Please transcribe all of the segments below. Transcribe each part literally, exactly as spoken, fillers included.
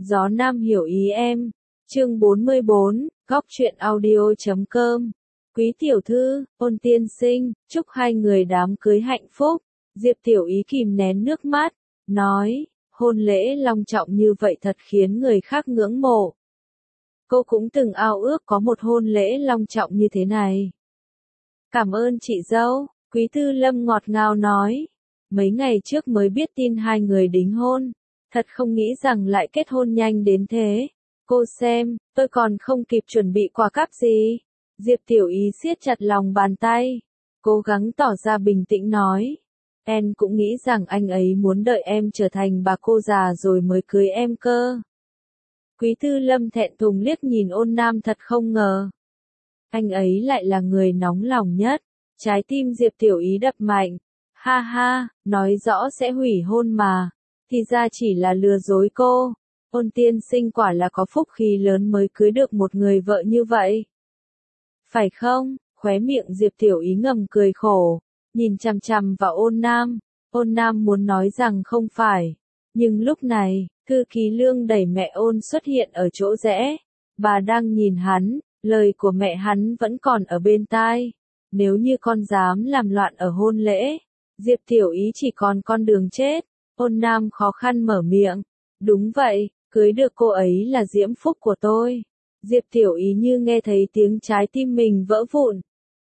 Gió Nam hiểu ý em. Chương bốn mươi bốn, góc truyện audio chấm com. Quý tiểu thư, Ôn tiên sinh, chúc hai người đám cưới hạnh phúc. Diệp Tiểu Ý kìm nén nước mắt, nói, hôn lễ long trọng như vậy thật khiến người khác ngưỡng mộ. Cô cũng từng ao ước có một hôn lễ long trọng như thế này. Cảm ơn chị dâu, Quý Tư Lâm ngọt ngào nói. Mấy ngày trước mới biết tin hai người đính hôn. Thật không nghĩ rằng lại kết hôn nhanh đến thế. Cô xem, tôi còn không kịp chuẩn bị quà cáp gì. Diệp Tiểu Ý siết chặt lòng bàn tay. Cố gắng tỏ ra bình tĩnh nói. Em cũng nghĩ rằng anh ấy muốn đợi em trở thành bà cô già rồi mới cưới em cơ. Quý Tư Lâm thẹn thùng liếc nhìn Ôn Nam thật không ngờ. Anh ấy lại là người nóng lòng nhất. Trái tim Diệp Tiểu Ý đập mạnh. Ha ha, nói rõ sẽ hủy hôn mà. Thì ra chỉ là lừa dối cô. Ôn tiên sinh quả là có phúc khí lớn mới cưới được một người vợ như vậy. Phải không? Khóe miệng Diệp Tiểu Ý ngầm cười khổ. Nhìn chằm chằm vào Ôn Nam. Ôn Nam muốn nói rằng không phải. Nhưng lúc này, thư ký Lương đẩy mẹ Ôn xuất hiện ở chỗ rẽ. Bà đang nhìn hắn, lời của mẹ hắn vẫn còn ở bên tai. Nếu như con dám làm loạn ở hôn lễ, Diệp Tiểu Ý chỉ còn con đường chết. Ôn Nam khó khăn mở miệng. Đúng vậy, cưới được cô ấy là diễm phúc của tôi. Diệp Tiểu Ý như nghe thấy tiếng trái tim mình vỡ vụn.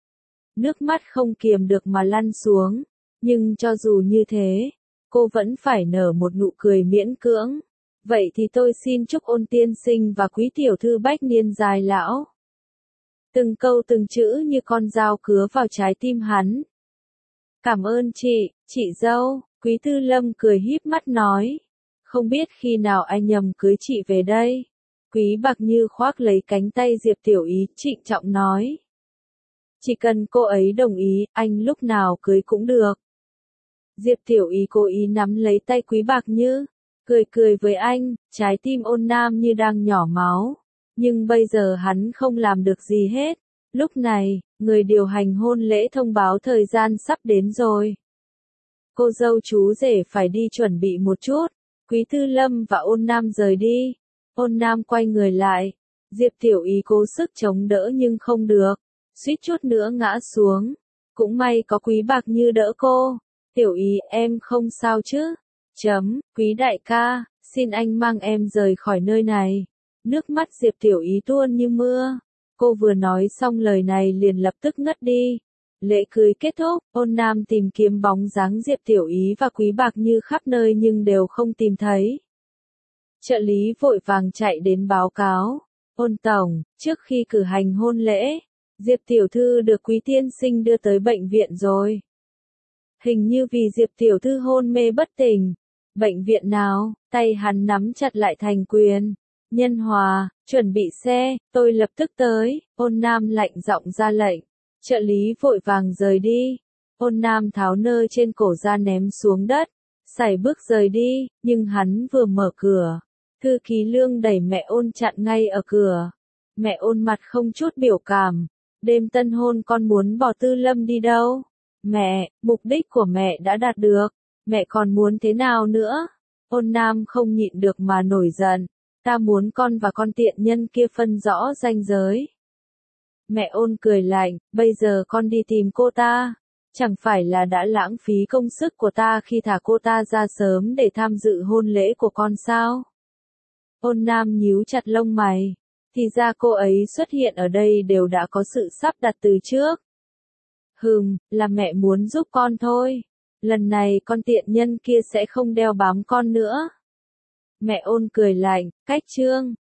Nước mắt không kiềm được mà lăn xuống. Nhưng cho dù như thế, cô vẫn phải nở một nụ cười miễn cưỡng. Vậy thì tôi xin chúc Ôn tiên sinh và quý tiểu thư bách niên dài lão. Từng câu từng chữ như con dao cứa vào trái tim hắn. Cảm ơn chị, chị dâu, Quý Tư Lâm cười híp mắt nói. Không biết khi nào anh nhầm cưới chị về đây. Quý Bạc Như khoác lấy cánh tay Diệp Tiểu Ý, trịnh trọng nói. Chỉ cần cô ấy đồng ý, anh lúc nào cưới cũng được. Diệp Tiểu Ý cố ý nắm lấy tay Quý Bạc Như, cười cười với anh, trái tim Ôn Nam như đang nhỏ máu. Nhưng bây giờ hắn không làm được gì hết. Lúc này, người điều hành hôn lễ thông báo thời gian sắp đến rồi. Cô dâu chú rể phải đi chuẩn bị một chút. Quý Tư Lâm và Ôn Nam rời đi. Ôn Nam quay người lại. Diệp Tiểu Ý cố sức chống đỡ nhưng không được. Suýt chút nữa ngã xuống. Cũng may có Quý Bạc Như đỡ cô. Tiểu Ý, em không sao chứ? Chấm, Quý đại ca, xin anh mang em rời khỏi nơi này. Nước mắt Diệp Tiểu Ý tuôn như mưa. Cô vừa nói xong lời này liền lập tức ngất đi. Lễ cưới kết thúc, Ôn Nam tìm kiếm bóng dáng Diệp Tiểu Ý và Quý Bạc Như khắp nơi nhưng đều không tìm thấy. Trợ lý vội vàng chạy đến báo cáo. Ôn tổng, trước khi cử hành hôn lễ, Diệp Tiểu Thư được Quý tiên sinh đưa tới bệnh viện rồi. Hình như vì Diệp Tiểu Thư hôn mê bất tỉnh. Bệnh viện nào? Tay hắn nắm chặt lại thành quyền. Nhân Hòa, chuẩn bị xe, tôi lập tức tới. Ôn Nam lạnh giọng ra lệnh. Trợ lý vội vàng rời đi. Ôn Nam tháo nơ trên cổ ra ném xuống đất. Sải bước rời đi, nhưng hắn vừa mở cửa. Thư ký Lương đẩy mẹ Ôn chặn ngay ở cửa. Mẹ Ôn mặt không chút biểu cảm. Đêm tân hôn con muốn bỏ Tư Lâm đi đâu? Mẹ, mục đích của mẹ đã đạt được. Mẹ còn muốn thế nào nữa? Ôn Nam không nhịn được mà nổi giận. Ta muốn con và con tiện nhân kia phân rõ ranh giới. Mẹ Ôn cười lạnh, bây giờ con đi tìm cô ta. Chẳng phải là đã lãng phí công sức của ta khi thả cô ta ra sớm để tham dự hôn lễ của con sao? Ôn Nam nhíu chặt lông mày. Thì ra cô ấy xuất hiện ở đây đều đã có sự sắp đặt từ trước. Hừm, là mẹ muốn giúp con thôi. Lần này con tiện nhân kia sẽ không đeo bám con nữa. Mẹ Ôn cười lạnh, cách chương,